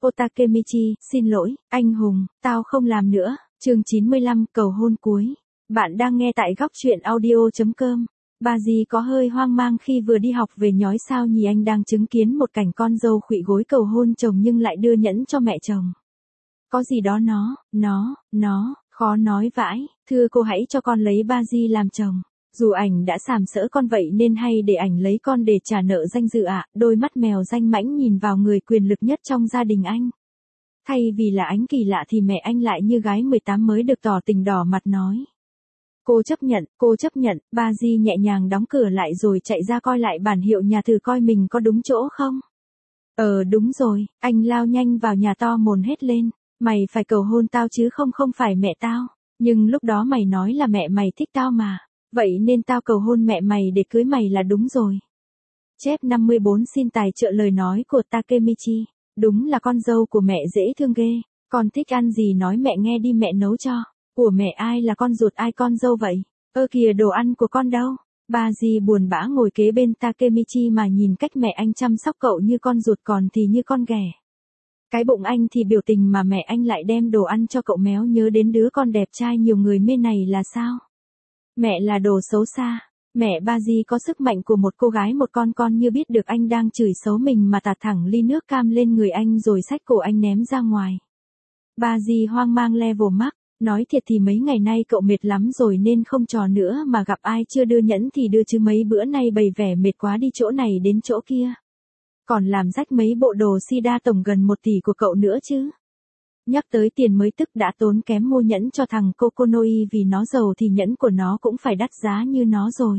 Takemichi, xin lỗi, anh hùng, tao không làm nữa. Chương 95, cầu hôn cuối. Bạn đang nghe tại góc truyện audio.com. Bà dì có hơi hoang mang khi vừa đi học về nhói sao nhỉ, anh đang chứng kiến một cảnh con dâu khuỵu gối cầu hôn chồng nhưng lại đưa nhẫn cho mẹ chồng. Có gì đó nó, khó nói vãi. Thưa cô, hãy cho con lấy ba di làm chồng. Dù ảnh đã sàm sỡ con vậy nên hay để ảnh lấy con để trả nợ danh dự ạ. Đôi mắt mèo danh mãnh nhìn vào người quyền lực nhất trong gia đình anh. Thay vì là ánh kỳ lạ thì mẹ anh lại như gái 18 mới được tỏ tình đỏ mặt nói. Cô chấp nhận, ba di nhẹ nhàng đóng cửa lại rồi chạy ra coi lại bản hiệu nhà thử coi mình có đúng chỗ không. Đúng rồi, anh lao nhanh vào nhà to mồn hết lên. Mày phải cầu hôn tao chứ không phải mẹ tao. Nhưng lúc đó mày nói là mẹ mày thích tao mà. Vậy nên tao cầu hôn mẹ mày để cưới mày là đúng rồi. Chép 54 xin tài trợ lời nói của Takemichi. Đúng là con dâu của mẹ dễ thương ghê. Con thích ăn gì nói mẹ nghe đi, mẹ nấu cho. Của mẹ ai là con ruột ai con dâu vậy? Kìa đồ ăn của con đâu? Bà dì buồn bã ngồi kế bên Takemichi mà nhìn cách mẹ anh chăm sóc cậu như con ruột còn thì như con ghẻ. Cái bụng anh thì biểu tình mà mẹ anh lại đem đồ ăn cho cậu méo nhớ đến đứa con đẹp trai nhiều người mê này là sao? Mẹ là đồ xấu xa. Mẹ ba di có sức mạnh của một cô gái một con như biết được anh đang chửi xấu mình mà tạt thẳng ly nước cam lên người anh rồi xách cổ anh ném ra ngoài. Ba di hoang mang level max. Nói thiệt thì mấy ngày nay cậu mệt lắm rồi nên không trò nữa mà gặp ai chưa đưa nhẫn thì đưa chứ mấy bữa nay bày vẻ mệt quá đi chỗ này đến chỗ kia. Còn làm rách mấy bộ đồ sida tổng gần 1 tỷ của cậu nữa chứ. Nhắc tới tiền mới tức đã tốn kém mua nhẫn cho thằng Kokonoi vì nó giàu thì nhẫn của nó cũng phải đắt giá như nó rồi.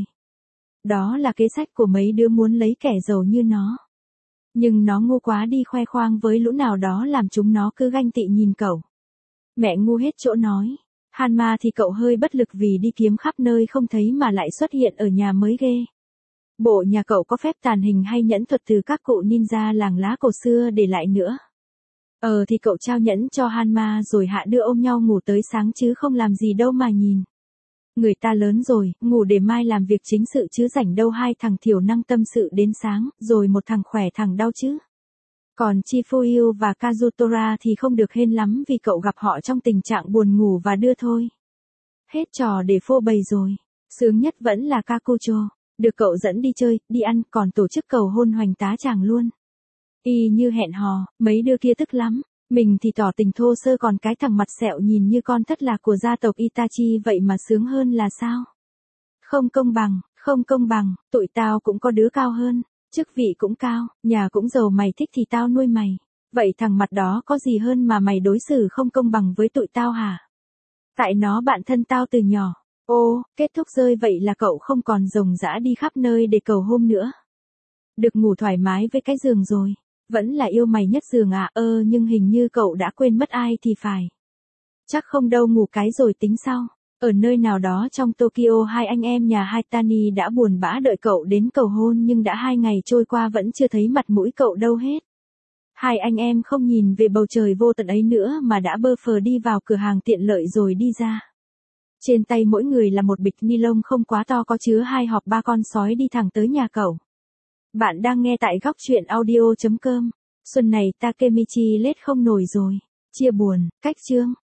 Đó là kế sách của mấy đứa muốn lấy kẻ giàu như nó. Nhưng nó ngu quá đi khoe khoang với lũ nào đó làm chúng nó cứ ganh tị nhìn cậu. Mẹ ngu hết chỗ nói. Hanma thì cậu hơi bất lực vì đi kiếm khắp nơi không thấy mà lại xuất hiện ở nhà mới ghê. Bộ nhà cậu có phép tàn hình hay nhẫn thuật từ các cụ ninja làng lá cổ xưa để lại nữa. Thì cậu trao nhẫn cho Hanma rồi hạ đưa ôm nhau ngủ tới sáng chứ không làm gì đâu mà nhìn. Người ta lớn rồi, ngủ để mai làm việc chính sự chứ rảnh đâu, hai thằng thiểu năng tâm sự đến sáng, rồi một thằng khỏe thằng đau chứ. Còn Chifuyu và Kazutora thì không được hên lắm vì cậu gặp họ trong tình trạng buồn ngủ và đưa thôi. Hết trò để phô bày rồi. Sướng nhất vẫn là Kakucho. Được cậu dẫn đi chơi, đi ăn, còn tổ chức cầu hôn hoành tá chàng luôn. Y như hẹn hò, mấy đứa kia tức lắm. Mình thì tỏ tình thô sơ còn cái thằng mặt sẹo nhìn như con thất lạc của gia tộc Itachi vậy mà sướng hơn là sao? Không công bằng, tụi tao cũng có đứa cao hơn. Chức vị cũng cao, nhà cũng giàu, mày thích thì tao nuôi mày. Vậy thằng mặt đó có gì hơn mà mày đối xử không công bằng với tụi tao hả? Tại nó bạn thân tao từ nhỏ. Kết thúc rơi vậy là cậu không còn ròng rã đi khắp nơi để cầu hôn nữa. Được ngủ thoải mái với cái giường rồi. Vẫn là yêu mày nhất giường à? Nhưng hình như cậu đã quên mất ai thì phải. Chắc không đâu, ngủ cái rồi tính sau. Ở nơi nào đó trong Tokyo, hai anh em nhà Haitani đã buồn bã đợi cậu đến cầu hôn nhưng đã 2 ngày trôi qua vẫn chưa thấy mặt mũi cậu đâu hết. Hai anh em không nhìn về bầu trời vô tận ấy nữa mà đã bơ phờ đi vào cửa hàng tiện lợi rồi đi ra. Trên tay mỗi người là một bịch ni lông không quá to có chứa 2 hộp 3 con sói đi thẳng tới nhà cậu. Bạn đang nghe tại góc truyện audio.com. Xuân này Takemichi lết không nổi rồi. Chia buồn, cách chương.